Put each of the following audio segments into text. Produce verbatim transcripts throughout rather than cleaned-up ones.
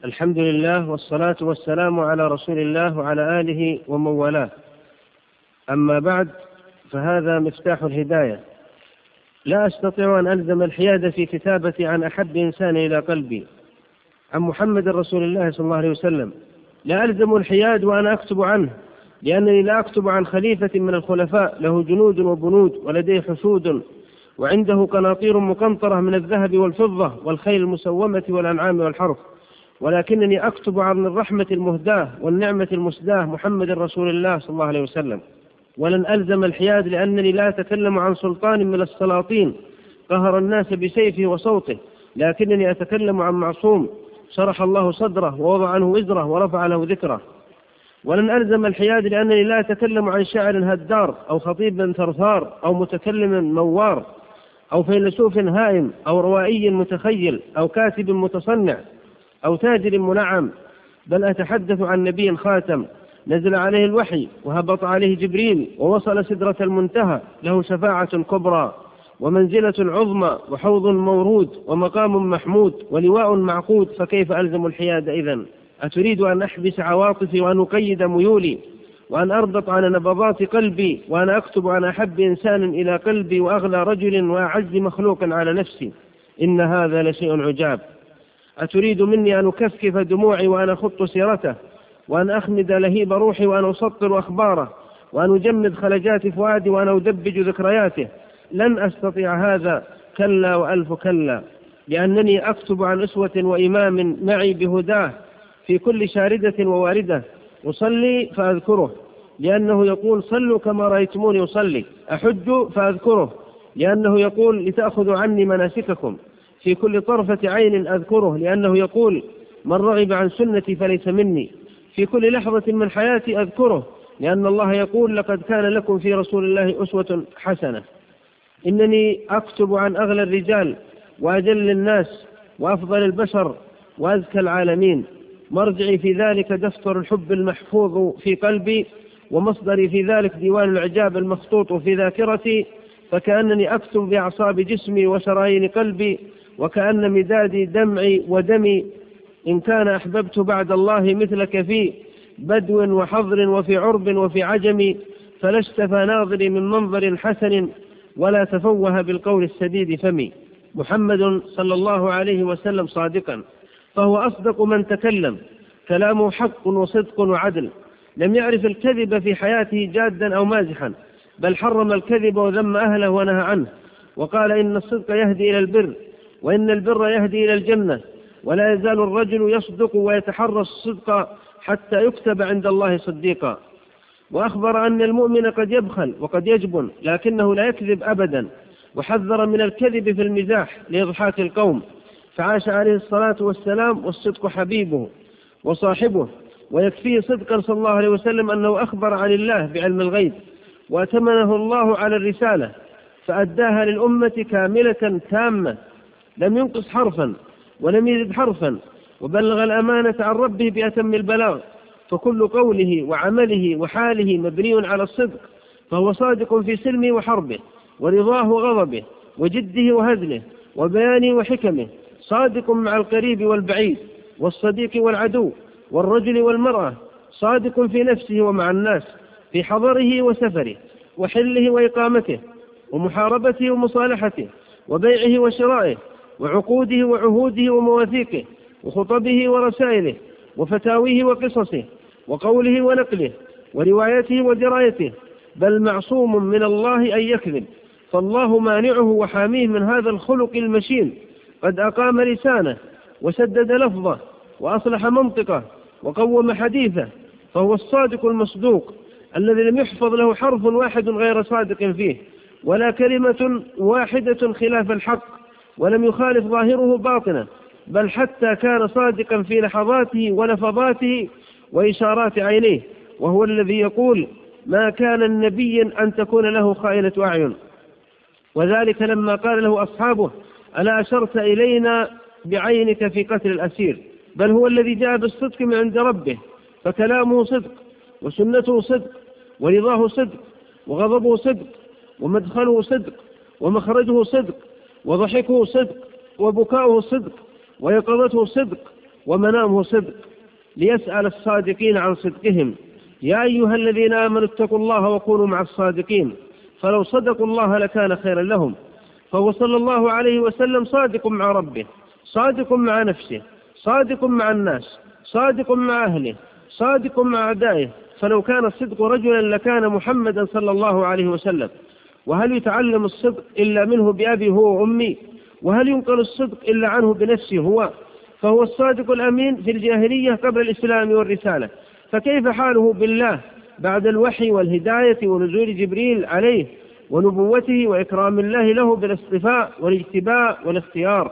الحمد لله والصلاة والسلام على رسول الله وعلى آله ومن والاه. أما بعد، فهذا مفتاح الهداية. لا أستطيع أن ألزم الحياد في كتابتي عن أحب إنسان إلى قلبي، عن محمد رسول الله صلى الله عليه وسلم. لا ألزم الحياد وأنا أكتب عنه، لأنني لا أكتب عن خليفة من الخلفاء له جنود وبنود ولديه حشود وعنده قناطير مقنطرة من الذهب والفضة والخيل المسومة والأنعام والحرث، ولكنني أكتب عن الرحمة المهداة والنعمة المسداة محمد رسول الله صلى الله عليه وسلم. ولن ألزم الحياد لأنني لا أتكلم عن سلطان من السلاطين قهر الناس بسيفه وصوته، لكنني أتكلم عن معصوم شرح الله صدره ووضع عنه وزره ورفع له ذكره. ولن ألزم الحياد لأنني لا أتكلم عن شاعر هدار أو خطيب ثرثار أو متكلم موار أو فيلسوف هائم أو روائي متخيل أو كاتب متصنع أو تاجر منعم، بل أتحدث عن نبي خاتم نزل عليه الوحي وهبط عليه جبريل ووصل سدرة المنتهى، له شفاعة كبرى ومنزلة عظمى وحوض مورود ومقام محمود ولواء معقود. فكيف ألزم الحياد إذن؟ أتريد أن أحبس عواطفي وأن أقيد ميولي وأن أربط على نبضات قلبي وأن أكتب عن أحب إنسان إلى قلبي وأغلى رجل وأعز مخلوق على نفسي؟ إن هذا لشيء عجاب. أتريد مني أن أكفكف دموعي وأن أخط سيرته وأن أخمد لهيب روحي وأن أسطر أخباره وأن أجمد خلجات فؤادي وأن أدبج ذكرياته؟ لن أستطيع هذا، كلا وألف كلا، لأنني أكتب عن أسوة وإمام معي بهداه في كل شاردة وواردة. أصلي فأذكره لأنه يقول صلوا كما رأيتموني أصلي. أحج فأذكره لأنه يقول لتأخذوا عني مناسككم. في كل طرفة عين أذكره لأنه يقول من رغب عن سنتي فليس مني. في كل لحظة من حياتي أذكره لأن الله يقول لقد كان لكم في رسول الله أسوة حسنة. إنني أكتب عن أغلى الرجال وأجل الناس وأفضل البشر وأزكى العالمين. مرجعي في ذلك دفتر الحب المحفوظ في قلبي، ومصدري في ذلك ديوان الإعجاب المخطوط في ذاكرتي. فكأنني أكتب بأعصاب جسمي وشرايين قلبي، وكأن مدادي دمعي ودمي. إن كان أحببت بعد الله مثلك في بدو وحضر وفي عرب وفي عجم، فلا اشتفى ناظري من منظر حسن ولا تفوه بالقول السديد فمي. محمد صلى الله عليه وسلم صادقا، فهو أصدق من تكلم، كلامه حق وصدق وعدل. لم يعرف الكذب في حياته جادا أو مازحا، بل حرم الكذب وذم أهله ونهى عنه، وقال إن الصدق يهدي إلى البر وإن البر يهدي إلى الجنة، ولا يزال الرجل يصدق ويتحرى الصدق حتى يكتب عند الله صديقا. وأخبر أن المؤمن قد يبخل وقد يجبن لكنه لا يكذب أبدا، وحذر من الكذب في المزاح لإضحاك القوم. فعاش عليه الصلاة والسلام والصدق حبيبه وصاحبه، ويكفيه صدقا صلى الله عليه وسلم أنه أخبر عن الله بعلم الغيب، وأتمنه الله على الرسالة فأداها للأمة كاملة تامة، لم ينقص حرفا ولم يزد حرفا، وبلغ الأمانة عن ربه بأتم البلاغ. فكل قوله وعمله وحاله مبني على الصدق، فهو صادق في سلمه وحربه ورضاه وغضبه وجده وهزله وبيانه وحكمه، صادق مع القريب والبعيد والصديق والعدو والرجل والمرأة، صادق في نفسه ومع الناس، في حضره وسفره وحله وإقامته ومحاربته ومصالحته وبيعه وشرائه وعقوده وعهوده ومواثيقه وخطبه ورسائله وفتاويه وقصصه وقوله ونقله وروايته ودرايته، بل معصوم من الله أن يكذب، فالله مانعه وحاميه من هذا الخلق المشين. قد أقام لسانه وسدد لفظه وأصلح منطقه وقوم حديثه، فهو الصادق المصدوق الذي لم يحفظ له حرف واحد غير صادق فيه، ولا كلمة واحدة خلاف الحق، ولم يخالف ظاهره باطنه، بل حتى كان صادقا في لحظاته ولفظاته وإشارات عينيه. وهو الذي يقول ما كان النبي أن تكون له خائنة أعين، وذلك لما قال له أصحابه ألا أشرت إلينا بعينك في قتل الأسير؟ بل هو الذي جاء بالصدق من عند ربه، فكلامه صدق وسنته صدق ورضاه صدق وغضبه صدق ومدخله صدق ومخرجه صدق وضحكه صدق وبكاؤه صدق ويقظته صدق، ومنامه صدق، ليسأل الصادقين عن صدقهم: يا أيها الذين آمنوا اتقوا الله وكونوا مع الصادقين، فلو صدقوا الله لكان خيرا لهم. فهو صلى الله عليه وسلم صادق مع ربه، صادق مع نفسه، صادق مع الناس، صادق مع أهله، صادق مع أعدائه. فلو كان الصدق رجلا لكان محمدا صلى الله عليه وسلم. وهل يتعلم الصدق إلا منه بأبي هو وأمي؟ وهل ينقل الصدق إلا عنه بنفسه هو؟ فهو الصادق الأمين في الجاهلية قبل الإسلام والرسالة، فكيف حاله بالله بعد الوحي والهداية ونزول جبريل عليه ونبوته وإكرام الله له بالاصطفاء والاجتباء والاختيار؟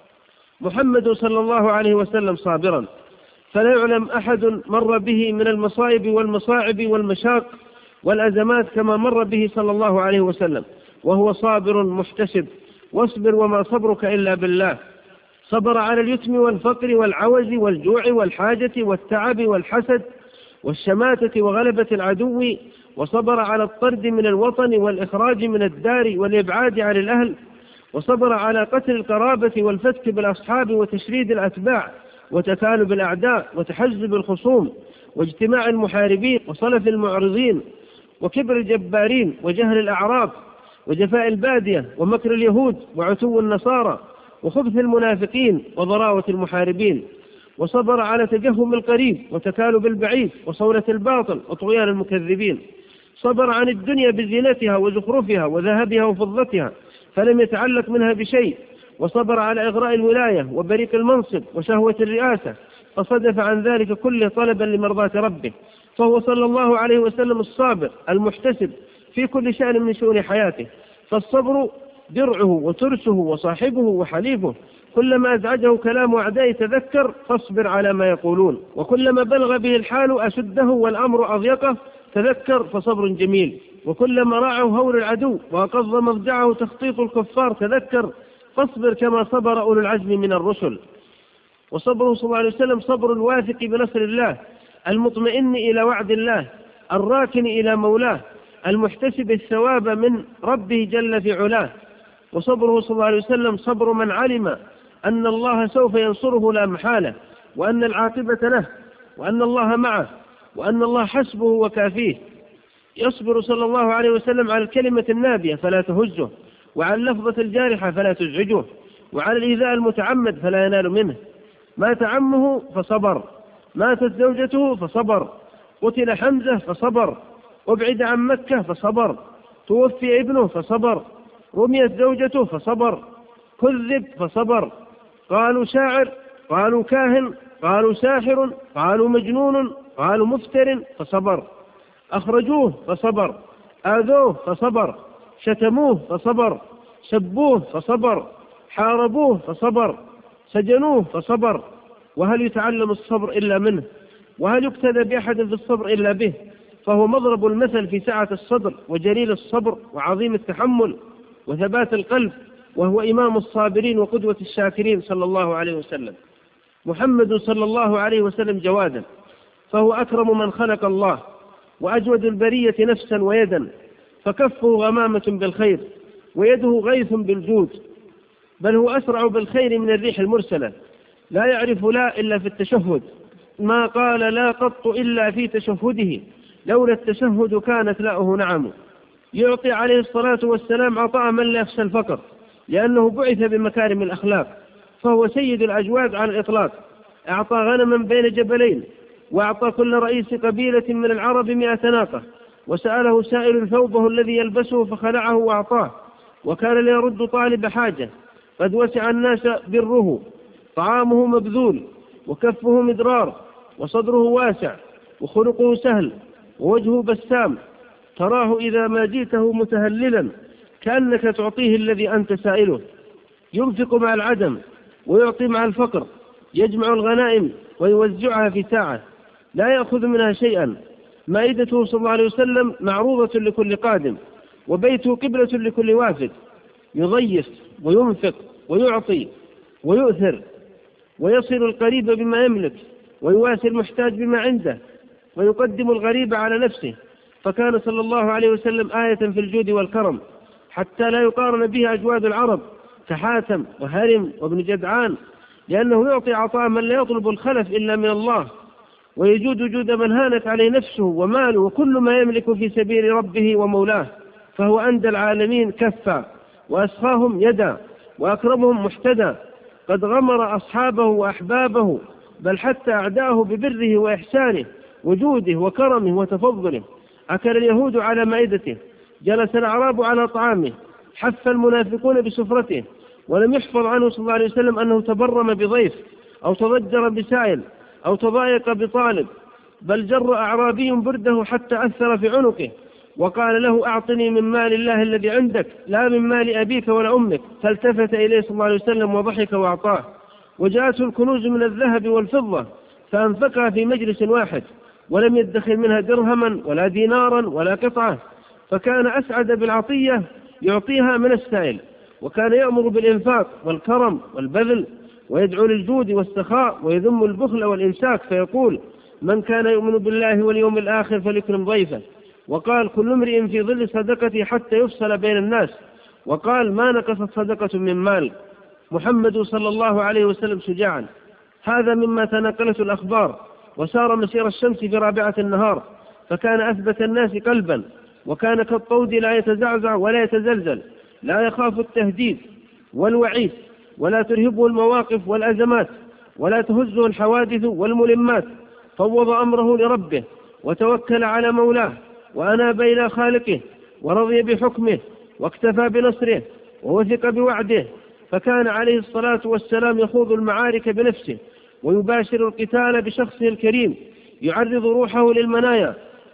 محمد صلى الله عليه وسلم صابرا، فلا يعلم أحد مر به من المصائب والمصاعب والمشاق والأزمات كما مر به صلى الله عليه وسلم، وهو صابر محتسب. واصبر وما صبرك إلا بالله. صبر على اليتم والفقر والعوز والجوع والحاجة والتعب والحسد والشماتة وغلبة العدو، وصبر على الطرد من الوطن والإخراج من الدار والإبعاد عن الأهل، وصبر على قتل القرابة والفتك بالأصحاب وتشريد الأتباع وتكالب الأعداء وتحزب الخصوم واجتماع المحاربين وصلف المعرضين وكبر الجبارين وجهل الأعراب وجفاء البادية ومكر اليهود وعتو النصارى وخبث المنافقين وضراوة المحاربين. وصبر على تجهم القريب وتكالب البعيد وصولة الباطل وطغيان المكذبين. صبر عن الدنيا بزينتها وزخرفها وذهبها وفضتها فلم يتعلق منها بشيء. وصبر على إغراء الولاية وبريق المنصب وشهوة الرئاسة، فصدف عن ذلك كله طلبا لمرضاة ربه. فهو صلى الله عليه وسلم الصابر المحتسب في كل شأن من شؤون حياته. فالصبر درعه وترسه وصاحبه وحليفه. كلما أزعجه كلام أعدائه تذكر فاصبر على ما يقولون، وكلما بلغ به الحال أشده والأمر أضيقه تذكر فصبر جميل، وكلما راعه هول العدو وأقض مضجعه تخطيط الكفار تذكر فاصبر كما صبر أولو العزم من الرسل. وصبره صلى الله عليه وسلم صبر الواثق بنصر الله، المطمئن إلى وعد الله، الراكن إلى مولاه، المحتسب الثواب من ربه جل في علاه. وصبره صلى الله عليه وسلم صبر من علم أن الله سوف ينصره لا محالة، وأن العاقبة له، وأن الله معه، وأن الله حسبه وكافيه. يصبر صلى الله عليه وسلم على الكلمة النابية فلا تهزه، وعلى اللفظة الجارحة فلا تزعجه، وعلى الإيذاء المتعمد فلا ينال منه. مات عمه فصبر، ماتت زوجته فصبر، قتل حمزة فصبر، أبعد عن مكة فصبر، توفي ابنه فصبر، رميت زوجته فصبر، كذب فصبر، قالوا شاعر، قالوا كاهن، قالوا ساحر، قالوا مجنون، قالوا مفتر فصبر، أخرجوه فصبر، آذوه فصبر، شتموه فصبر، سبوه فصبر، حاربوه فصبر، سجنوه فصبر. وهل يتعلم الصبر إلا منه؟ وهل يقتدى بأحد في الصبر إلا به؟ فهو مضرب المثل في سعة الصدر وجليل الصبر وعظيم التحمل وثبات القلب، وهو إمام الصابرين وقدوة الشاكرين صلى الله عليه وسلم. محمد صلى الله عليه وسلم جوادا، فهو أكرم من خلق الله، وأجود البرية نفسا ويدا، فكفه غمامة بالخير ويده غيث بالجود، بل هو أسرع بالخير من الريح المرسلة، لا يعرف لا إلا في التشهد، ما قال لا قط إلا في تشهده، لولا التشهد كانت لاؤه نعم. يعطي عليه الصلاة والسلام عطاء من لا يخشى الفقر، لأنه بعث بمكارم الأخلاق، فهو سيد الأجواد على الإطلاق. أعطى غنما بين جبلين، وأعطى كل رئيس قبيلة من العرب مئة ناقة، وسأله سائل ثوبه الذي يلبسه فخلعه وأعطاه، وكان ليرد طالب حاجة. قد وسع الناس بره، طعامه مبذول، وكفه مدرار، وصدره واسع، وخلقه سهل، ووجهه بسام، تراه إذا ما جئته متهللا كأنك تعطيه الذي أنت سائله. ينفق مع العدم ويعطي مع الفقر، يجمع الغنائم ويوزعها في ساعة، لا يأخذ منها شيئا. مائدته صلى الله عليه وسلم معروضة لكل قادم، وبيته قبلة لكل وافد. يضيف وينفق ويعطي ويؤثر، ويصل القريب بما يملك، ويواسي المحتاج بما عنده، ويقدم الغريب على نفسه. فكان صلى الله عليه وسلم آية في الجود والكرم، حتى لا يقارن به أجواد العرب كحاتم وهرم وابن جدعان لأنه يعطي عطاء من لا يطلب الخلف إلا من الله، ويجود جود من هانت عليه نفسه وماله وكل ما يملك في سبيل ربه ومولاه، فهو أندى العالمين كفا، وأسخاهم يدا، وأكرمهم محتدى، قد غمر أصحابه وأحبابه بل حتى أعداءه ببره وإحسانه وجوده وكرمه وتفضله. أكل اليهود على مائدته، جلس الأعراب على طعامه، حف المنافقون بسفرته، ولم يحفظ عنه صلى الله عليه وسلم أنه تبرم بضيف أو تضجر بسائل أو تضايق بطالب، بل جر أعرابي برده حتى أثر في عنقه وقال له: أعطني من مال الله الذي عندك لا من مال أبيك ولا أمك، فالتفت إليه صلى الله عليه وسلم وضحك وأعطاه. وجاءته الكنوز من الذهب والفضة فأنفقها في مجلس واحد، ولم يدخر منها درهما ولا دينارا ولا قطعة، فكان أسعد بالعطية يعطيها من السائل، وكان يأمر بالإنفاق والكرم والبذل، ويدعو للجود والسخاء، ويذم البخل والإمساك، فيقول: من كان يؤمن بالله واليوم الآخر فليكرم ضيفه. وقال: كل امرئ في ظل صدقته حتى يفصل بين الناس. وقال: ما نقصت صدقة من مال. محمد صلى الله عليه وسلم شجاعا. هذا مما تناقلته الأخبار، وسار مسير الشمس في رابعة النهار، فكان أثبت الناس قلبا، وكان كالطود لا يتزعزع ولا يتزلزل، لا يخاف التهديد والوعيد، ولا ترهبه المواقف والأزمات، ولا تهزه الحوادث والملمات. فوض أمره لربه، وتوكل على مولاه، وأناب إلى خالقه، ورضي بحكمه، واكتفى بنصره، ووثق بوعده. فكان عليه الصلاة والسلام يخوض المعارك بنفسه، ويباشر القتال بشخصه الكريم، يعرض روحه للمنايا،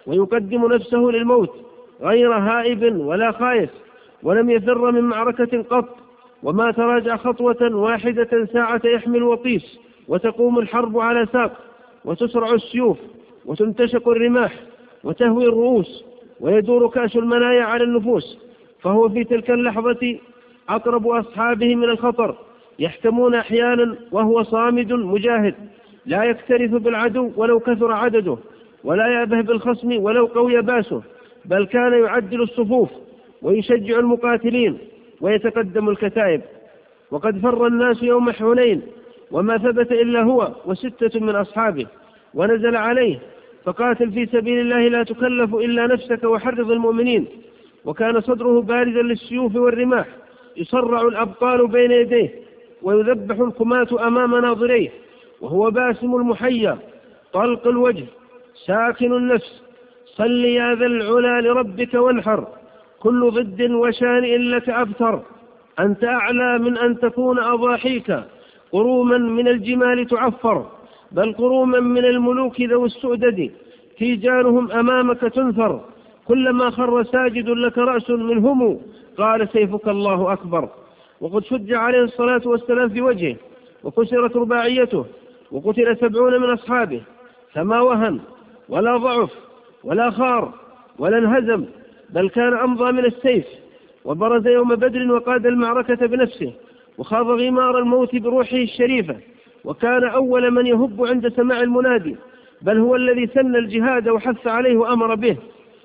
ويقدم نفسه للموت، غير هائب ولا خائف، ولم يفر من معركة قط، وما تراجع خطوة واحدة ساعة يحمل وطيس، وتقوم الحرب على ساق، وتسرع السيوف، وتنتشق الرماح، وتهوي الرؤوس، ويدور كأس المنايا على النفوس. فهو في تلك اللحظة أقرب أصحابه من الخطر، يحتمون أحيانا وهو صامد مجاهد، لا يكترث بالعدو ولو كثر عدده، ولا يأبه بالخصم ولو قوي باسه، بل كان يعدل الصفوف، ويشجع المقاتلين، ويتقدم الكتائب. وقد فر الناس يوم حنين، وما ثبت إلا هو وستة من أصحابه، ونزل عليه: فقاتل في سبيل الله لا تكلف إلا نفسك وحرض المؤمنين. وكان صدره بارزا للسيوف والرماح، يصرع الأبطال بين يديه، ويذبح الكماة أمام ناظريه، وهو باسم المحيا طلق الوجه ساكن النفس. صل يا ذا العلا لربك وانحر، كل ضد وشانئ لك أبتر. أنت أعلى من أن تكون أضاحيك قروما من الجمال تعفر، بل قروما من الملوك ذو السؤدد، تيجانهم أمامك تنثر. كلما خر ساجد لك رأس منهم قال سيفك الله أكبر. وقد شج عليه الصلاة والسلام في وجهه، وكسرت رباعيته، وقتل سبعون من أصحابه، فما وهن ولا ضعف ولا خار ولا انهزم، بل كان أمضى من السيف. وبرز يوم بدر وقاد المعركة بنفسه، وخاض غمار الموت بروحه الشريفة، وكان أول من يهب عند سماع المنادي، بل هو الذي سن الجهاد وحث عليه وأمر به.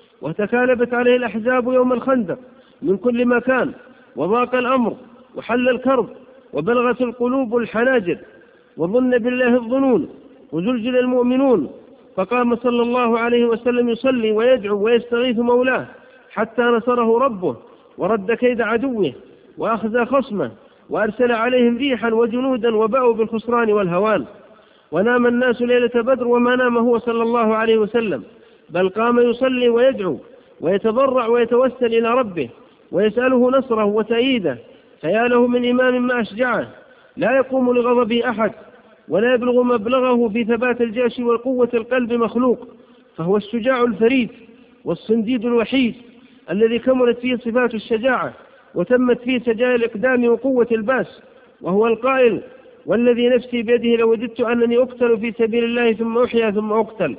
وتكالبت عليه الأحزاب يوم الخندق من كل مكان، وضاق الأمر وحل الكرب، وبلغت القلوب الحناجر، وظن بالله الظنون، وزلزل المؤمنون. فقام صلى الله عليه وسلم يصلي ويدعو ويستغيث مولاه، حتى نصره ربه، ورد كيد عدوه، وأخزى خصمه، وأرسل عليهم ريحا وجنودا، وباءوا بالخسران والهوان. ونام الناس ليلة بدر وما نام هو صلى الله عليه وسلم، بل قام يصلي ويدعو ويتضرع ويتوسل إلى ربه، ويسأله نصره وتأييده. فيا له من إمام ما أشجعه، لا يقوم لغضبه أحد، ولا يبلغ مبلغه في ثبات الجيش والقوة القلب مخلوق. فهو الشجاع الفريد والصنديد الوحيد، الذي كملت فيه صفات الشجاعة، وتمت فيه سجايا الإقدام وقوة الباس. وهو القائل: والذي نفسي بيده لوددت أنني أقتل في سبيل الله ثم أحيا ثم أقتل.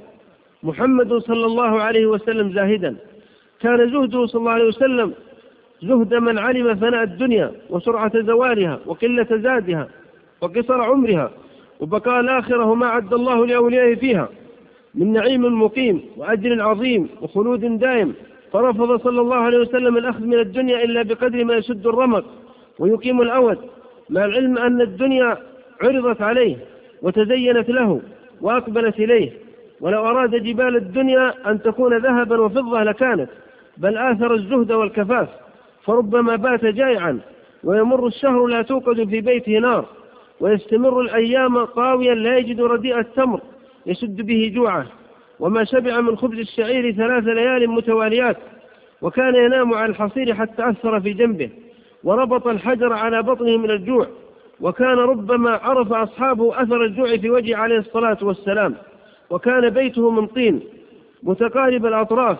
محمد صلى الله عليه وسلم زاهدا، كان زهده صلى الله عليه وسلم زهد من علم فناء الدنيا وسرعة زوالها وقلة زادها وقصر عمرها وبقاء الآخرة وما عد الله لأوليائه فيها من نعيم مقيم وأجر عظيم وخلود دائم. فرفض صلى الله عليه وسلم الأخذ من الدنيا إلا بقدر ما يسد الرمق ويقيم الأود، مع العلم أن الدنيا عرضت عليه وتزينت له وأقبلت إليه، ولو أراد جبال الدنيا أن تكون ذهبا وفضة لكانت، بل آثر الزهد والكفاف، فربما بات جائعا ويمر الشهر لا توقد في بيته نار، ويستمر الأيام طاويا لا يجد رديء التمر يسد به جوعه، وما شبع من خبز الشعير ثلاث ليال متواليات، وكان ينام على الحصير حتى أثر في جنبه وربط الحجر على بطنه من الجوع، وكان ربما عرف أصحابه أثر الجوع في وجهه عليه الصلاة والسلام. وكان بيته من طين متقارب الأطراف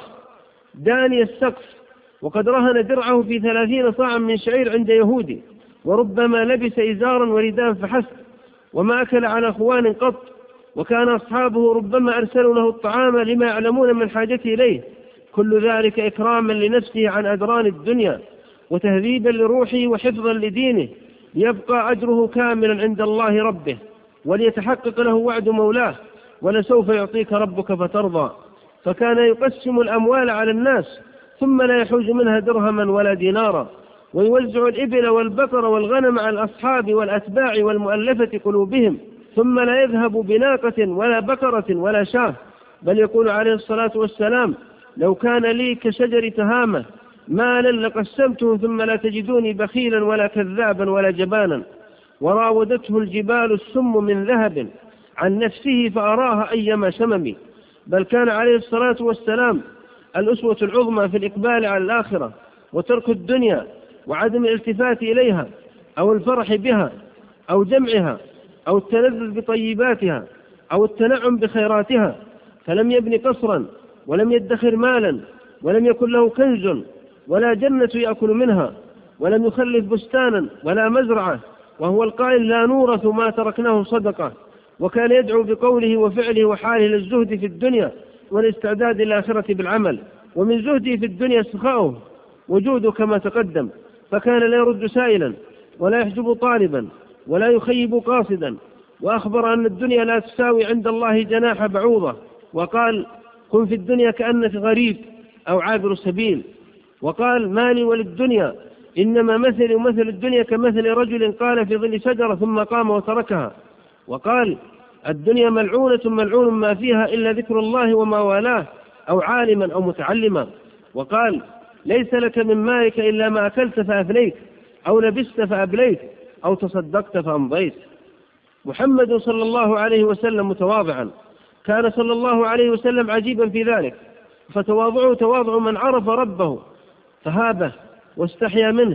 داني السقف، وقد رهن درعه في ثلاثين صاعا من شعير عند يهودي، وربما لبس إزارا ورداء فحسب، وما أكل على خوان قط. وكان أصحابه ربما أرسلوا له الطعام لما يعلمون من حاجته إليه، كل ذلك إكراما لنفسه عن أدران الدنيا، وتهذيبا لروحه وحفظا لدينه، ليبقى أجره كاملا عند الله ربه، وليتحقق له وعد مولاه: ولسوف يعطيك ربك فترضى. فكان يقسم الأموال على الناس ثم لا يحوز منها درهما ولا دينارا، ويوزع الإبل والبقر والغنم على الأصحاب والأتباع والمؤلفة قلوبهم، ثم لا يذهب بناقة ولا بقرة ولا شاه، بل يقول عليه الصلاة والسلام: لو كان لي كشجر تهامة مالا لقسمته ثم لا تجدوني بخيلا ولا كذابا ولا جبانا. وراودته الجبال السم من ذهب عن نفسه فأراها أيما شمم. بل كان عليه الصلاة والسلام الأسوة العظمى في الإقبال على الآخرة وترك الدنيا وعدم الالتفات إليها أو الفرح بها أو جمعها أو التلذذ بطيباتها أو التنعم بخيراتها، فلم يبن قصرا ولم يدخر مالا ولم يكن له كنز ولا جنة يأكل منها، ولم يخلف بستانا ولا مزرعة، وهو القائل: لا نورث ما تركناه صدقة. وكان يدعو بقوله وفعله وحاله للزهد في الدنيا والاستعداد للآخرة بالعمل. ومن زهده في الدنيا سخاؤه وجوده كما تقدم، فكان لا يرد سائلا ولا يحجب طالبا ولا يخيب قاصدا، وأخبر أن الدنيا لا تساوي عند الله جناح بعوضة، وقال: كن في الدنيا كأنك غريب أو عابر سبيل. وقال: مالي وللدنيا، إنما مثل ومثل الدنيا كمثل رجل قال في ظل شجرة ثم قام وتركها. وقال: الدنيا ملعونة ملعون ما فيها إلا ذكر الله وما والاه أو عالما أو متعلما. وقال: ليس لك من مالك إلا ما أكلت فأفنيت أو لبست فأبليت أو تصدقت فأمضيت. محمد صلى الله عليه وسلم متواضعا، كان صلى الله عليه وسلم عجيبا في ذلك، فتواضعه تواضع من عرف ربه فهابه واستحيا منه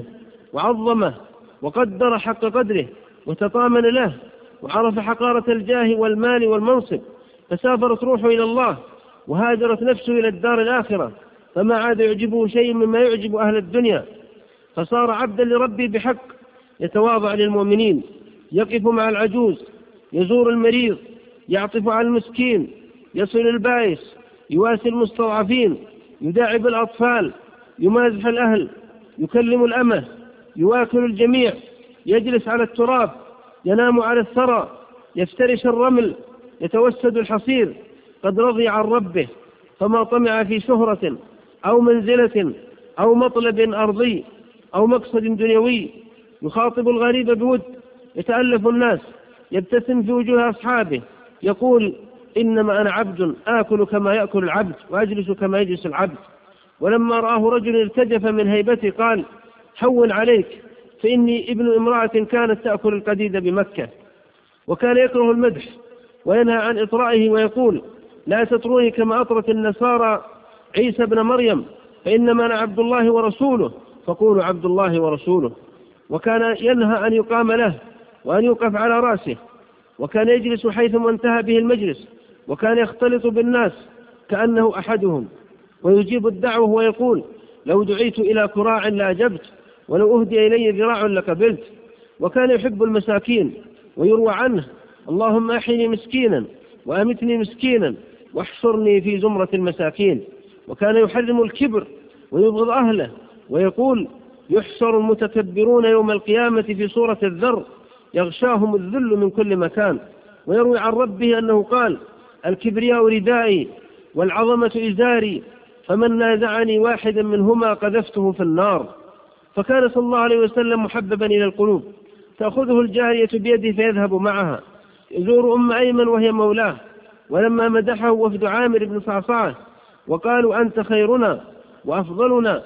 وعظمه وقدر حق قدره وتطامن له، وعرف حقارة الجاه والمال والمنصب، فسافرت روحه إلى الله وهاجرت نفسه إلى الدار الآخرة، فما عاد يعجبه شيء مما يعجب أهل الدنيا، فصار عبدا لربه بحق، يتواضع للمؤمنين، يقف مع العجوز، يزور المريض، يعطف على المسكين، يصل البائس، يواسي المستضعفين، يداعب الأطفال، يمازح الأهل، يكلم الأمة، يواكل الجميع، يجلس على التراب، ينام على الثرى، يفترش الرمل، يتوسد الحصير، قد رضي عن ربه، فما طمع في شهرة أو منزلة أو مطلب أرضي أو مقصد دنيوي. يخاطب الغريب بود، يتألف الناس، يبتسم في وجوه أصحابه، يقول: إنما أنا عبد آكل كما يأكل العبد وأجلس كما يجلس العبد. ولما رآه رجل ارتجف من هيبته قال: هون عليك، فإني ابن امرأة كانت تأكل القديد بمكة. وكان يكره المدح وينهى عن إطرائه ويقول: لا تطروني كما أطرت النصارى عيسى بن مريم، فإنما أنا عبد الله ورسوله، فقولوا عبد الله ورسوله. وكان ينهى أن يقام له وأن يوقف على رأسه، وكان يجلس حيثما انتهى به المجلس، وكان يختلط بالناس كأنه أحدهم، ويجيب الدعوة ويقول: لو دعيت إلى كراع لأجبت، ولو أهدي إلي ذراع لقبلت. وكان يحب المساكين، ويروى عنه: اللهم أحيني مسكينا وأمتني مسكينا واحشرني في زمرة المساكين. وكان يحرم الكبر ويبغض أهله، ويقول: يحشر المتكبرون يوم القيامة في صورة الذر، يغشاهم الذل من كل مكان. ويروي عن ربه أنه قال: الكبرياء ردائي والعظمة إزاري، فمن نازعني واحدا منهما قذفته في النار. فكان صلى الله عليه وسلم محببا إلى القلوب، تأخذه الجارية بيده فيذهب معها يزور أم أيمن وهي مولاه. ولما مدحه وفد عامر بن صعصعة وقالوا أنت خيرنا وأفضلنا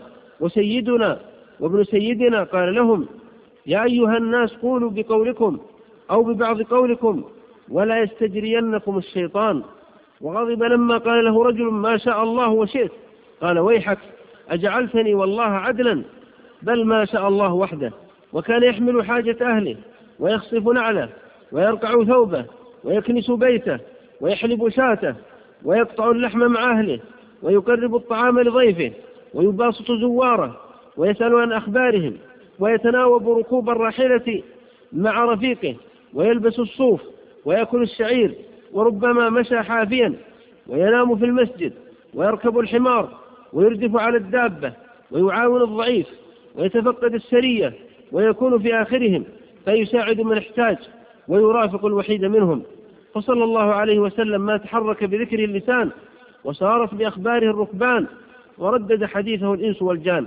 وسيدنا وابن سيدنا، قال لهم يا أيها الناس قولوا بقولكم أو ببعض قولكم ولا يستجرينكم الشيطان. وغضب لما قال له رجل ما شاء الله وشئت، قال ويحك أجعلتني والله عدلا، بل ما شاء الله وحده. وكان يحمل حاجة أهله ويخصف نعله ويرقع ثوبه ويكنس بيته ويحلب شاته ويقطع اللحم مع أهله ويقرب الطعام لضيفه ويباسط زواره ويسأل عن أخبارهم ويتناوب ركوب الراحلة مع رفيقه ويلبس الصوف ويأكل الشعير، وربما مشى حافيا وينام في المسجد ويركب الحمار ويردف على الدابة ويعاون الضعيف ويتفقد السرية ويكون في آخرهم فيساعد من احتاج ويرافق الوحيد منهم. فصلى الله عليه وسلم ما تحرك بذكر اللسان وسارت بأخباره الركبان وردد حديثه الإنس والجان.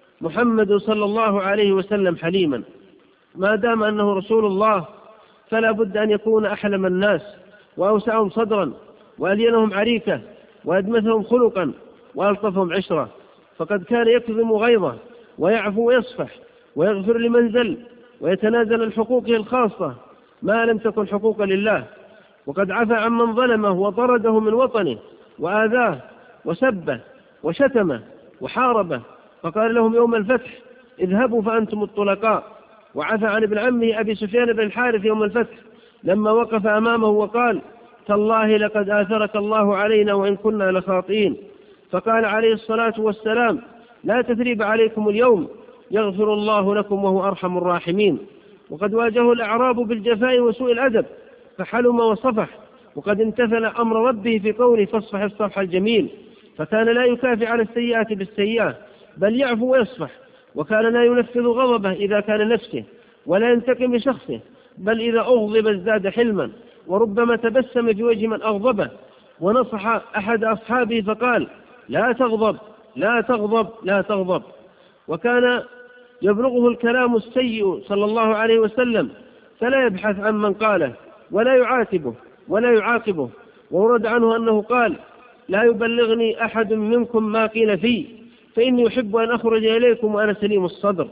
محمد صلى الله عليه وسلم حليما، ما دام أنه رسول الله فلا بد أن يكون أحلم الناس وأوسعهم صدرا وألينهم عريكة وأدمثهم خلقا وألطفهم عشرة، فقد كان يكظم غيظه ويعفو ويصفح ويغفر لمن زل ويتنازل عن حقوقه الخاصة ما لم تكن حقوقا لله، وقد عفى عمن ظلمه وطرده من وطنه وآذاه وسبه وشتمه وحاربه، فقال لهم يوم الفتح اذهبوا فأنتم الطلقاء. وعفى عن ابن عمه أبي سفيان بن الحارث يوم الفتح لما وقف أمامه وقال تالله لقد آثرك الله علينا وإن كنا لخاطئين، فقال عليه الصلاة والسلام لا تثريب عليكم اليوم يغفر الله لكم وهو أرحم الراحمين. وقد واجهه الأعراب بالجفاء وسوء الأدب فحلم وصفح، وقد امتثل أمر ربه في قوله فاصفح الصفح الجميل، فكان لا يكافئ على السيئات بالسيئة بل يعفو ويصفح، وكان لا ينفذ غضبه إذا كان نفسه ولا ينتقم لشخصه، بل إذا أغضب ازداد حلما، وربما تبسم في وجه من أغضبه ونصح أحد أصحابه فقال لا تغضب لا تغضب لا تغضب. وكان يبلغه الكلام السيء صلى الله عليه وسلم فلا يبحث عن من قاله ولا يعاتبه ولا يعاقبه. وورد عنه أنه قال لا يبلغني أحد منكم ما قيل فيه فإني يحب أن أخرج إليكم وأنا سليم الصدر.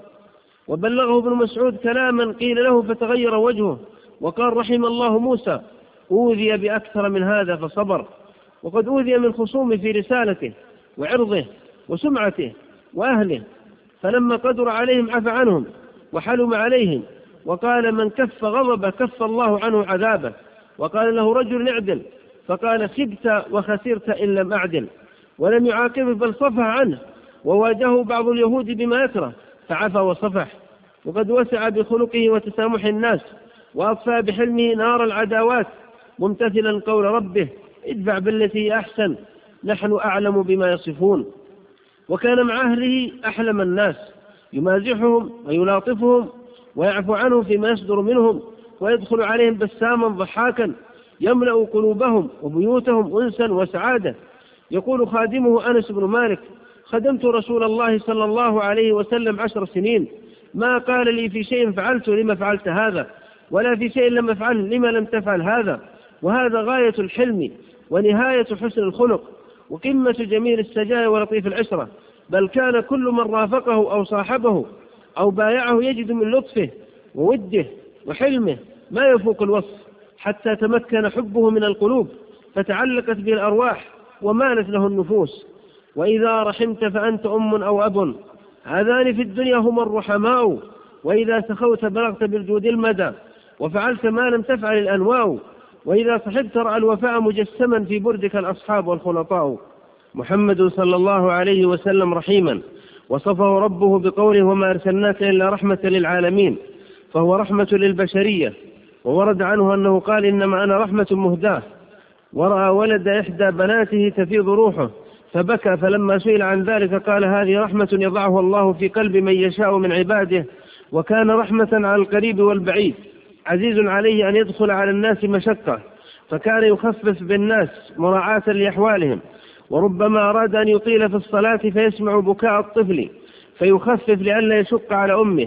وبلغه ابن مسعود كلاما قيل له فتغير وجهه وقال رحم الله موسى أوذي بأكثر من هذا فصبر. وقد أوذي من خصومه في رسالته وعرضه وسمعته وأهله، فلما قدر عليهم عفى عنهم وحلم عليهم، وقال من كف غضب كف الله عنه عذابه. وقال له رجل اعدل فقال خبت وخسرت إن لم أعدل، ولم يعاقبه بل صفح عنه. وواجهه بعض اليهود بما يكره فعفى وصفح. وقد وسع بخلقه وتسامح الناس وأطفى بحلمه نار العداوات، ممتثلا قول ربه ادفع بالتي أحسن نحن أعلم بما يصفون. وكان مع أهله أحلم الناس، يمازحهم ويلاطفهم ويعفو عنهم فيما يصدر منهم، ويدخل عليهم بساما ضحاكا يملأ قلوبهم وبيوتهم أنسا وسعادة. يقول خادمه أنس بن مالك خدمت رسول الله صلى الله عليه وسلم عشر سنين ما قال لي في شيء فعلت لما فعلت هذا، ولا في شيء لم أفعل لما لم تفعل هذا. وهذا غاية الحلم ونهاية حسن الخلق وقمة جميل السجايا ولطيف العشرة، بل كان كل من رافقه أو صاحبه أو بايعه يجد من لطفه ووده وحلمه ما يفوق الوصف، حتى تمكن حبه من القلوب فتعلقت به الأرواح ومالت له النفوس. وإذا رحمت فأنت أم أو أب، هذان في الدنيا هما الرحماء، وإذا سخوت بلغت بالجود المدى وفعلت ما لم تفعل الأنواء، وإذا صحبت رأى الوفاء مجسما في بردك الأصحاب والخلطاء. محمد صلى الله عليه وسلم رحيما وصفه ربه بقوله وما أرسلناك إلا رحمة للعالمين، فهو رحمة للبشرية. وورد عنه أنه قال إنما أنا رحمة مهداة. ورأى ولد إحدى بناته تفيض روحه فبكى، فلما سئل عن ذلك قال هذه رحمة يضعها الله في قلب من يشاء من عباده، وكان رحمة على القريب والبعيد، عزيز عليه أن يدخل على الناس مشقة، فكان يخفف بالناس مراعاة لأحوالهم. وربما أراد أن يطيل في الصلاة فيسمع بكاء الطفل فيخفف لئلا يشق على أمه.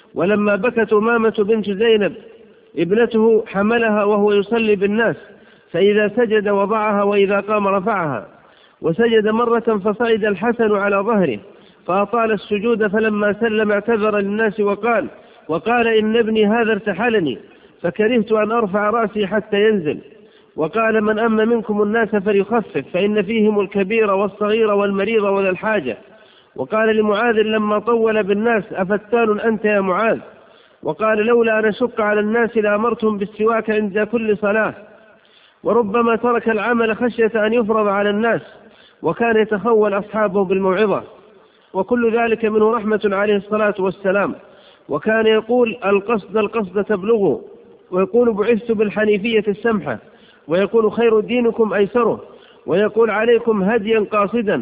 ولما بكت أمامة بنت زينب ابنته حملها وهو يصلي بالناس، فإذا سجد وضعها وإذا قام رفعها، وسجد مرة فصعد الحسن على ظهره فأطال السجود، فلما سلم اعتذر للناس وقال وقال إن ابني هذا ارتحلني فكرهت أن أرفع رأسي حتى ينزل. وقال من أما منكم الناس فليخفف فإن فيهم الكبير والصغير والمريض وذا الحاجة. وقال لمعاذ لما طول بالناس أفتان أنت يا معاذ؟ وقال لولا أن أشق على الناس لأمرتهم بالسواك عند كل صلاة. وربما ترك العمل خشية أن يفرض على الناس، وكان يتخول أصحابه بالموعظة، وكل ذلك منه رحمة عليه الصلاة والسلام. وكان يقول القصد القصد تبلغه، ويقول بعثت بالحنيفية السمحة، ويقول خير دينكم أيسره، ويقول عليكم هديا قاصدا،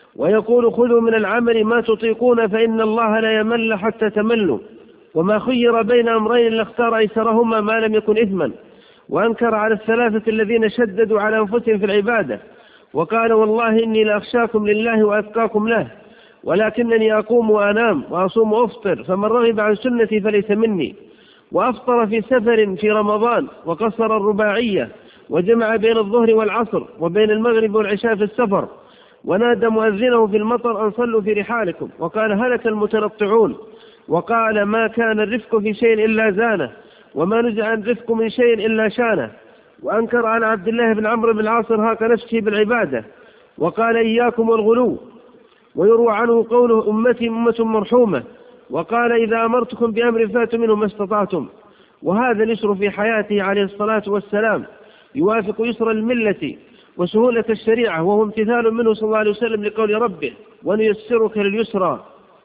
ويقول خذوا من العمل ما تطيقون فإن الله لا يمل حتى تملوا. وما خير بين أمرين لاختار أيسرهما ما لم يكن إثما. وأنكر على الثلاثة الذين شددوا على أنفسهم في العبادة، وقال والله إني لأخشاكم لله وأتقاكم له، ولكنني أقوم وأنام وأصوم وأفطر، فمن رغب عن سنتي فليس مني. وأفطر في سفر في رمضان وقصر الرباعية، وجمع بين الظهر والعصر وبين المغرب والعشاء في السفر، ونادى مؤذنه في المطر أن صلوا في رحالكم، وقال هلك المتنطعون. وقال ما كان الرفق في شيء إلا زانه، وما نزع الرفق من شيء إلا شانه. وأنكر على عبد الله بن عمرو بن العاص هاك نفسه بالعبادة، وقال إياكم والغلو. ويروى عنه قوله أمتي أمة مرحومة، وقال إذا أمرتكم بأمر فاتوا منه ما استطعتم. وهذا اليسر في حياته عليه الصلاة والسلام يوافق يسر الملة وسهولة الشريعة، وهو امتثال منه صلى الله عليه وسلم لقول ربه ونيسرك لليسرى،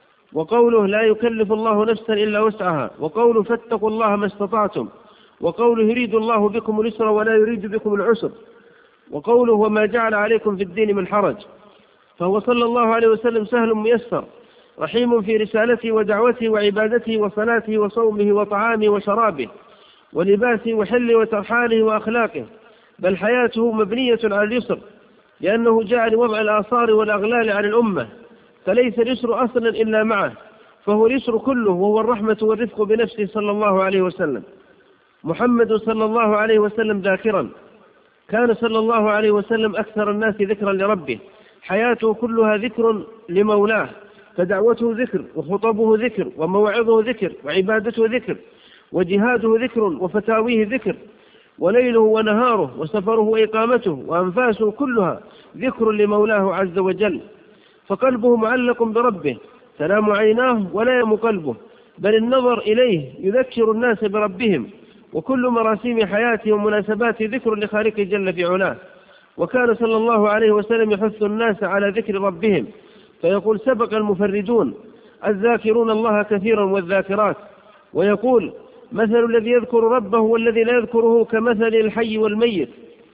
وقوله لا يكلف الله نفسا إلا وسعها، وقوله فاتقوا الله ما استطعتم، وقوله يريد الله بكم اليسر ولا يريد بكم العسر، وقوله وما جعل عليكم في الدين من حرج. فهو صلى الله عليه وسلم سهل ميسر، رحيم في رسالته ودعوته وعبادته وصلاته وصومه وطعامه وشرابه ولباسه وحله وترحاله وأخلاقه، بل حياته مبنية على اليسر، لأنه جاء لوضع الآثار والأغلال عن الأمة، فليس اليسر أصلا إلا معه، فهو اليسر كله، وهو الرحمة والرفق بنفسه صلى الله عليه وسلم. محمد صلى الله عليه وسلم ذاكرا، كان صلى الله عليه وسلم أكثر الناس ذكرا لربه، حياته كلها ذكر لمولاه، فدعوته ذكر، وخطبه ذكر، وموعظه ذكر، وعبادته ذكر، وجهاده ذكر، وفتاويه ذكر، وليله ونهاره، وسفره وإقامته، وأنفاسه كلها ذكر لمولاه عز وجل. فقلبه معلق بربه، تنام عيناه ولا ينام قلبه، بل النظر إليه يذكر الناس بربهم، وكل مراسيم حياته ومناسباته ذكر لخالقه جل في علاه. وكان صلى الله عليه وسلم يحث الناس على ذكر ربهم، فيقول سبق المفردون الذاكرون الله كثيرا والذاكرات، ويقول مثل الذي يذكر ربه والذي لا يذكره كمثل الحي والميت،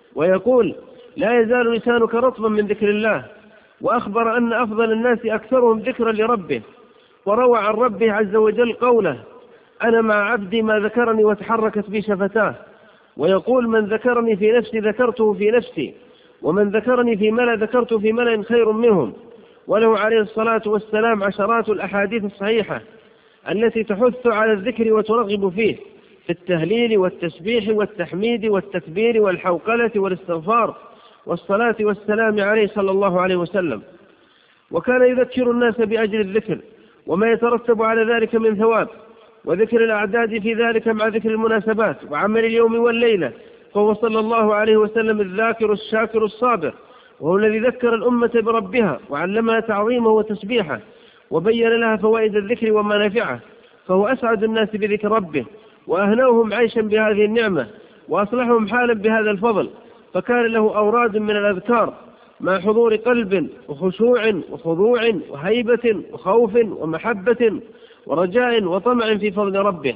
ويقول لا يزال لسانك رطبا من ذكر الله. وأخبر أن أفضل الناس أكثرهم ذكرا لربه، وروى عن ربه عز وجل قوله أنا مع عبدي ما ذكرني وتحركت بي شفتاه. ويقول من ذكرني في نفسي ذكرته في نفسي، ومن ذكرني في ملأ ذكرته في ملأ خير منهم. وله عليه الصلاة والسلام عشرات الأحاديث الصحيحة التي تحث على الذكر وترغب فيه، في التهليل والتسبيح والتحميد والتكبير والحوقلة والاستغفار والصلاة والسلام عليه صلى الله عليه وسلم. وكان يذكر الناس بأجل الذكر وما يترتب على ذلك من ثواب، وذكر الأعداد في ذلك مع ذكر المناسبات وعمل اليوم والليلة. فهو صلى الله عليه وسلم الذاكر الشاكر الصابر، وهو الذي ذكر الأمة بربها وعلمها تعظيمه وتسبيحه، وبين لها فوائد الذكر ومنافعه. فهو أسعد الناس بذكر ربه، وأهنوهم عيشا بهذه النعمة، وأصلحهم حالا بهذا الفضل. فكان له أوراد من الأذكار مع حضور قلب وخشوع وخضوع وهيبة وخوف ومحبة ورجاء وطمع في فضل ربه.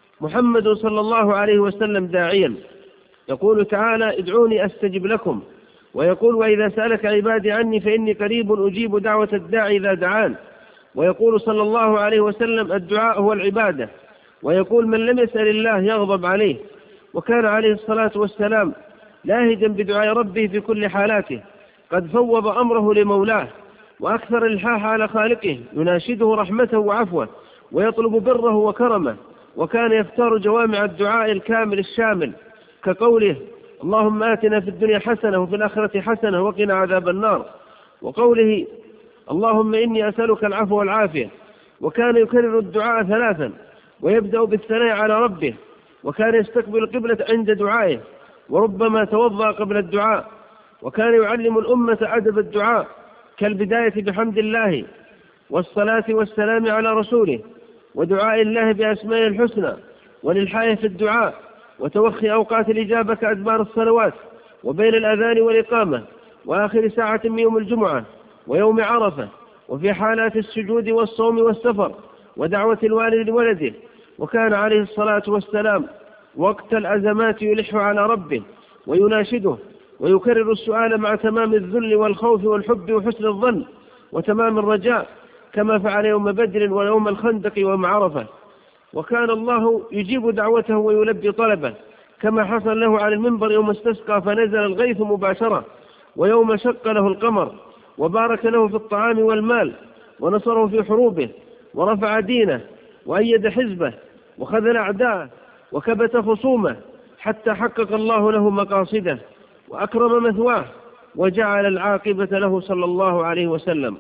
محمد صلى الله عليه وسلم داعيا، يقول تعالى ادعوني أستجب لكم، ويقول وإذا سألك عبادي عني فإني قريب أجيب دعوة الداعي إذا دعان. ويقول صلى الله عليه وسلم الدعاء هو العبادة، ويقول من لم يسأل الله يغضب عليه. وكان عليه الصلاة والسلام لاهجا بدعاء ربه في كل حالاته، قد فوض أمره لمولاه، وأكثر الحاح على خالقه، يناشده رحمته وعفوه، ويطلب بره وكرمه، وكان يختار جوامع الدعاء الكامل الشامل كقوله اللهم آتنا في الدنيا حسنة وفي الآخرة حسنة وقنا عذاب النار، وقوله اللهم إني أسألك العفو والعافية. وكان يكرر الدعاء ثلاثا ويبدأ بالثناء على ربه، وكان يستقبل القبلة عند دعائه، وربما توضأ قبل الدعاء. وكان يعلم الأمة أدب الدعاء كالبداية بحمد الله والصلاة والسلام على رسوله، ودعاء الله بأسمائه الحسنى، والإلحاح في الدعاء، وتوخي أوقات الإجابة كأدبار الصلوات، وبين الأذان والإقامة، وآخر ساعة من يوم الجمعة ويوم عرفة، وفي حالات السجود والصوم والسفر، ودعوة الوالد لولده. وكان عليه الصلاة والسلام وقت الأزمات يلح على ربه ويناشده، ويكرر السؤال مع تمام الذل والخوف والحب وحسن الظن وتمام الرجاء، كما فعل يوم بدر ويوم الخندق ويوم عرفة. وكان الله يجيب دعوته ويلبي طلبه، كما حصل له على المنبر يوم استسقى فنزل الغيث مباشرة، ويوم شق له القمر، وبارك له في الطعام والمال، ونصره في حروبه، ورفع دينه، وأيد حزبه، وخذل أعداءه، وكبت خصومه، حتى حقق الله له مقاصده وأكرم مثواه، وجعل العاقبة له صلى الله عليه وسلم.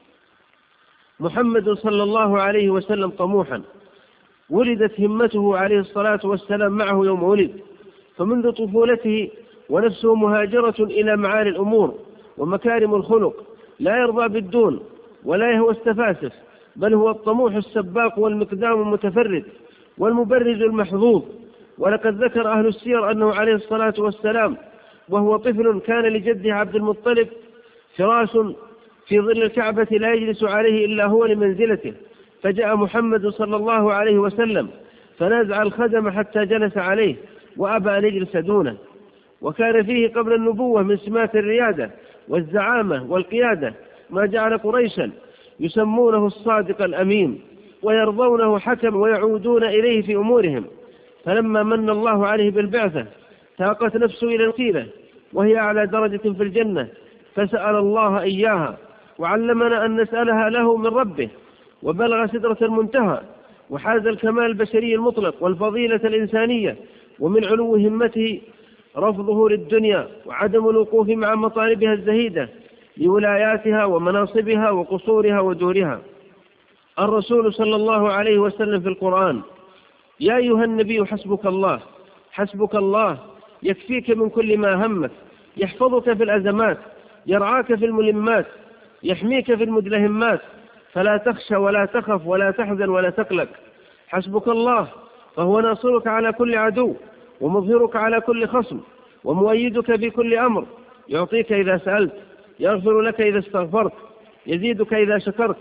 محمد صلى الله عليه وسلم طموحا، ولدت همته عليه الصلاة والسلام معه يوم ولد، فمنذ طفولته ونفسه مهاجرة إلى معالي الأمور ومكارم الخلق، لا يرضى بالدون ولا يهوى السفاسف، بل هو الطموح السباق والمقدام المتفرد والمبرز المحظوظ. ولقد ذكر أهل السير أنه عليه الصلاة والسلام وهو طفل كان لجده عبد المطلب فراش في ظل الكعبة لا يجلس عليه إلا هو لمنزلته، فجاء محمد صلى الله عليه وسلم فنازع الخدم حتى جلس عليه وأبى أن يجلس دونه. وكان فيه قبل النبوة من سمات الريادة والزعامة والقيادة ما جعل قريشا يسمونه الصادق الأمين، ويرضونه حكم ويعودون إليه في أمورهم. فلما من الله عليه بالبعثة تاقت نفسه إلى القيلة وهي أعلى درجة في الجنة، فسأل الله إياها، وعلمنا أن نسألها له من ربه، وبلغ سدرة المنتهى، وحاز الكمال البشري المطلق والفضيلة الإنسانية. ومن علو همته رفضه للدنيا وعدم الوقوف مع مطالبها الزهيدة لولاياتها ومناصبها وقصورها ودورها. الرسول صلى الله عليه وسلم في القرآن: يا أيها النبي حسبك الله، حسبك الله يكفيك من كل ما همك، يحفظك في الأزمات، يرعاك في الملمات، يحميك في المدلهمات، فلا تخشى ولا تخف ولا تحزن ولا تقلق. حسبك الله فهو ناصرك على كل عدو، ومظهرك على كل خصم، ومؤيدك في كل أمر، يعطيك إذا سألت، يغفر لك إذا استغفرت، يزيدك إذا شكرت،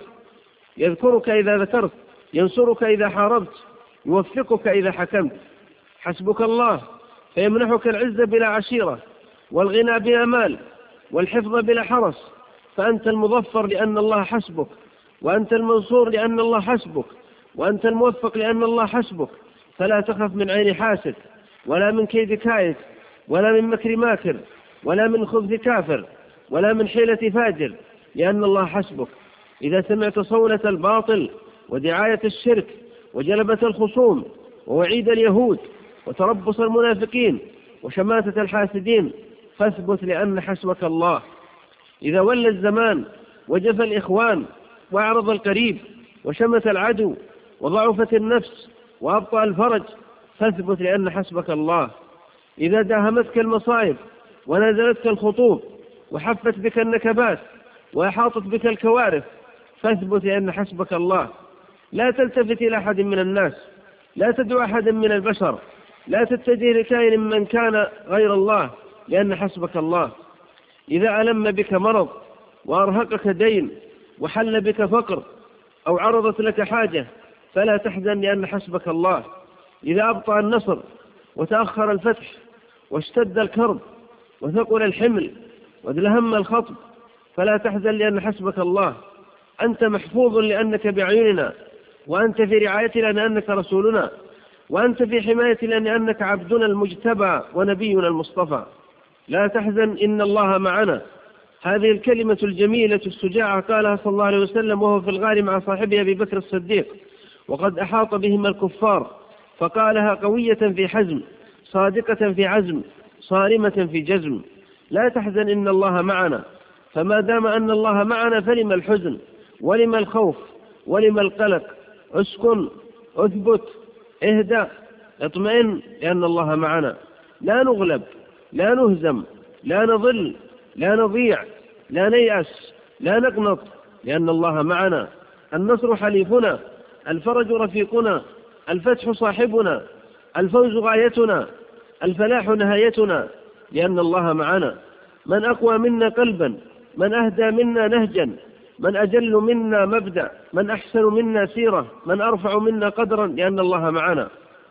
يذكرك إذا ذكرت، ينصرك إذا حاربت، يوفقك إذا حكمت. حسبك الله فيمنحك العزة بلا عشيرة، والغنى بلا مال، والحفظ بلا حرس، فأنت المظفر لأن الله حسبك، وأنت المنصور لأن الله حسبك، وأنت الموفق لأن الله حسبك. فلا تخف من عين حاسد، ولا من كيد كائد، ولا من مكر ماكر، ولا من خبث كافر، ولا من حيلة فاجر، لأن الله حسبك. إذا سمعت صولة الباطل ودعاية الشرك وجلبة الخصوم ووعيد اليهود وتربص المنافقين وشماتة الحاسدين، فاثبت لأن حسبك الله. إذا ولى الزمان وجف الإخوان وأعرض القريب وشمت العدو وضعفت النفس وأبطأ الفرج، فاثبت لأن حسبك الله. إذا داهمتك المصائب ونزلتك الخطوب وحفت بك النكبات وأحاطت بك الكوارث، فاثبت لأن حسبك الله. لا تلتفت إلى أحد من الناس، لا تدعو أحدا من البشر، لا تتجه لكائن من كان غير الله، لأن حسبك الله. إذا ألم بك مرض وأرهقك دين وحل بك فقر أو عرضت لك حاجة، فلا تحزن لأن حسبك الله. إذا أبطأ النصر وتأخر الفتح واشتد الكرب وثقل الحمل وازدهم الخطب، فلا تحزن لأن حسبك الله. أنت محفوظ لأنك بعيوننا، وأنت في رعايتنا لأنك رسولنا، وأنت في حمايتنا لأنك عبدنا المجتبى ونبينا المصطفى. لا تحزن إن الله معنا. هذه الكلمة الجميلة السجاعة قالها صلى الله عليه وسلم وهو في الغار مع صاحبه أبي بكر الصديق، وقد أحاط بهم الكفار، فقالها قوية في حزم، صادقة في عزم، صارمة في جزم: لا تحزن إن الله معنا. فما دام أن الله معنا فلم الحزن، ولم الخوف، ولم القلق؟ اسكن، اثبت، اهدأ، اطمئن، لأن الله معنا. لا نغلب، لا نهزم، لا نضل، لا نضيع، لا نيأس، لا نقنط، لأن الله معنا. النصر حليفنا، الفرج رفيقنا، الفتح صاحبنا، الفوز غايتنا، الفلاح نهايتنا، لأن الله معنا. من أقوى منا قلبا، من أهدى منا نهجا، من أجل منا مبدأ، من أحسن منا سيرة، من أرفع منا قدرا، لأن الله معنا.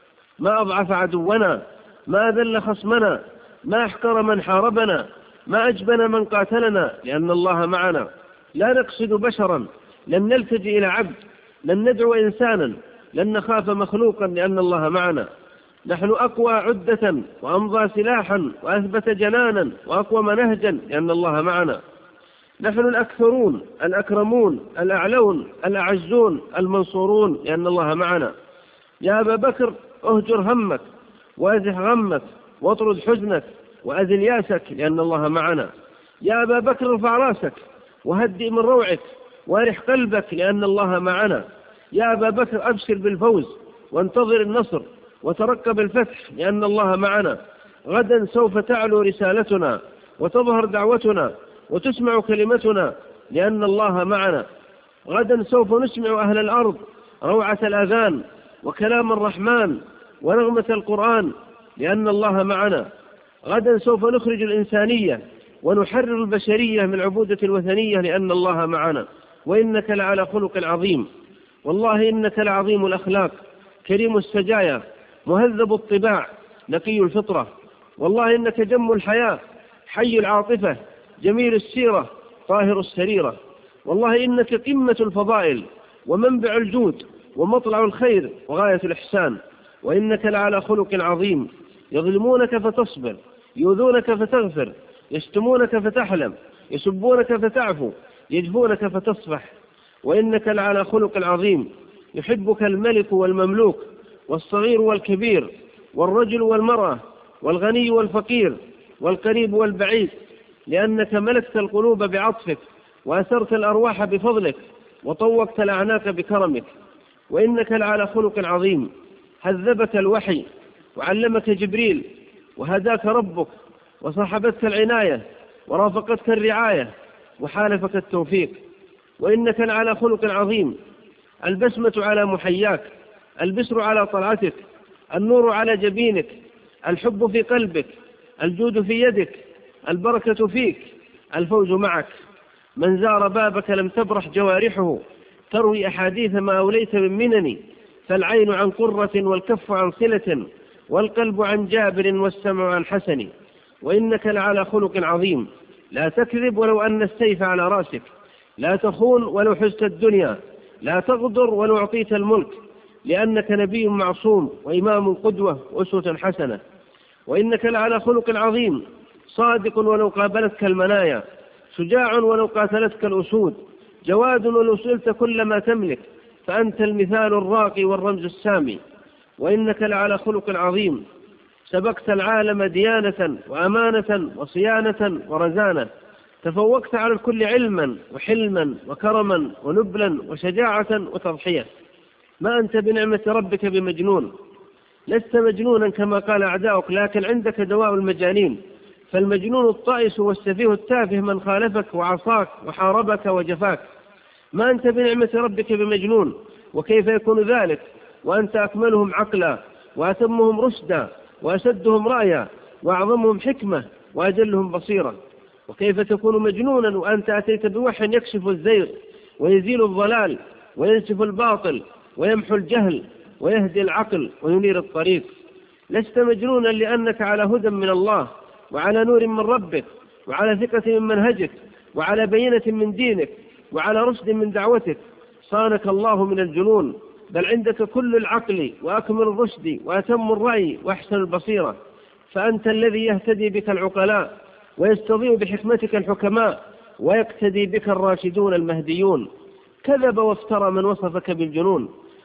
ما أضعف عدونا، ما أذل خصمنا، ما أحقر من حاربنا، ما أجبن من قاتلنا، لأن الله معنا. لا نقصد بشرا، لن نلتجئ إلى عبد، لن ندعو إنسانا، لن نخاف مخلوقا، لأن الله معنا. نحن أقوى عدة وأمضى سلاحا وأثبت جنانا وأقوى منهجا، لأن الله معنا. نحن الأكثرون، الأكرمون، الأعلون، الأعزون، المنصورون، لأن الله معنا. يا أبا بكر أهجر همك وأزح غمك واطرد حزنك وأزل ياسك، لأن الله معنا. يا أبا بكر ارفع راسك وهدئ من روعك وارح قلبك، لأن الله معنا. يا أبا بكر أبشر بالفوز وانتظر النصر وترقب الفتح، لأن الله معنا. غدا سوف تعلو رسالتنا وتظهر دعوتنا وتسمع كلمتنا، لأن الله معنا. غدا سوف نسمع أهل الأرض روعة الأذان وكلام الرحمن ونغمة القرآن، لأن الله معنا. غدا سوف نخرج الإنسانية ونحرر البشرية من العبودة الوثنية، لأن الله معنا. وإنك لعلى خلق عظيم، والله إنك لعظيم الأخلاق، كريم السجايا، مهذب الطباع، نقي الفطرة. والله إنك جم الحياة، حي العاطفة، جميل السيرة، طاهر السريرة. والله إنك قمة الفضائل ومنبع الجود ومطلع الخير وغاية الإحسان. وإنك لعلى خلق عظيم. يظلمونك فتصبر، يؤذونك فتغفر، يشتمونك فتحلم، يسبونك فتعفو، يجفونك فتصفح. وإنك لعلى خلق عظيم. يحبك الملك والمملوك والصغير والكبير والرجل والمرأة والغني والفقير والقريب والبعيد، لأنك ملكت القلوب بعطفك وأسرت الأرواح بفضلك وطوقت الأعناق بكرمك. وإنك لعلى خلق عظيم. هذبك الوحي وعلمك جبريل وهداك ربك وصاحبتك العناية ورافقتك الرعاية وحالفك التوفيق. وإنك لعلى خلق عظيم. البسمة على محياك، البسر على طلعتك، النور على جبينك، الحب في قلبك، الجود في يدك، البركة فيك، الفوز معك. من زار بابك لم تبرح جوارحه، تروي أحاديث ما أوليت من منني، فالعين عن قرة والكف عن صلة والقلب عن جابر والسمع عن حسن. وإنك لعلى خلق عظيم. لا تكذب ولو أن السيف على رأسك، لا تخون ولو حزت الدنيا، لا تغدر ولو أعطيت الملك، لأنك نبي معصوم وإمام قدوة وأسوة حسنة. وإنك لعلى خلق عظيم. صادق ولو قابلتك المنايا، شجاع ولو قاتلتك الأسود، جواد ولو سئلت كل ما تملك، فأنت المثال الراقي والرمز السامي. وإنك لعلى خلق عظيم. سبقت العالم ديانة وأمانة وصيانة ورزانة، تفوقت على الكل علما وحلما وكرما ونبلا وشجاعة وتضحية. ما أنت بنعمة ربك بمجنون، لست مجنونا كما قال أعداؤك، لكن عندك دواء المجانين. فالمجنون الطائس والسفيه التافه من خالفك وعصاك وحاربك وجفاك. ما أنت بنعمة ربك بمجنون، وكيف يكون ذلك وأنت أكملهم عقلا وأتمهم رشدا وأسدهم رأيا وأعظمهم حكمة وأجلهم بصيرة؟ وكيف تكون مجنونا وأنت أتيت بوحي يكشف الزيغ ويزيل الضلال وينسف الباطل ويمحو الجهل ويهدي العقل وينير الطريق؟ لست مجنونا لأنك على هدى من الله وعلى نور من ربك وعلى ثقة من منهجك وعلى بينة من دينك وعلى رشد من دعوتك. صانك الله من الجنون، بل عندك كل العقل وأكمل الرشد وأتم الرأي وأحسن البصيرة. فأنت الذي يهتدي بك العقلاء ويستضيء بحكمتك الحكماء ويقتدي بك الراشدون المهديون. كذب وافترى من وصفك بالجنون،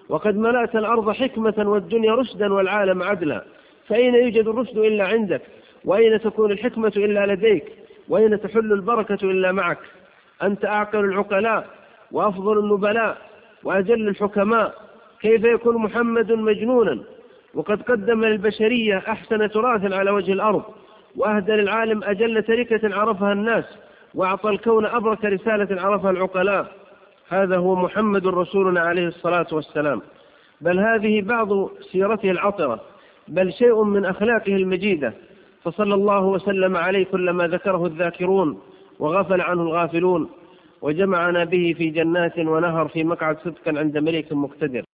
وقد ملأت الأرض حكمة والدنيا رشدا والعالم عدلا، فأين يوجد الرشد إلا عندك؟ وأين تكون الحكمة إلا لديك؟ وأين تحل البركة إلا معك؟ أنت أعقل العقلاء وأفضل النبلاء وأجل الحكماء، كيف يكون محمد مجنونا وقد قدم للبشرية أحسن تراث على وجه الأرض، وأهدى للعالم أجل تركة عرفها الناس، وأعطى الكون أبرك رسالة عرفها العقلاء؟ هذا هو محمد رسولنا عليه الصلاة والسلام. بل هذه بعض سيرته العطرة، بل شيء من أخلاقه المجيدة، فصلى الله وسلم عليه كلما ذكره الذاكرون وغفل عنه الغافلون، وجمعنا به في جنات ونهر في مقعد صدق عند ملك مقتدر.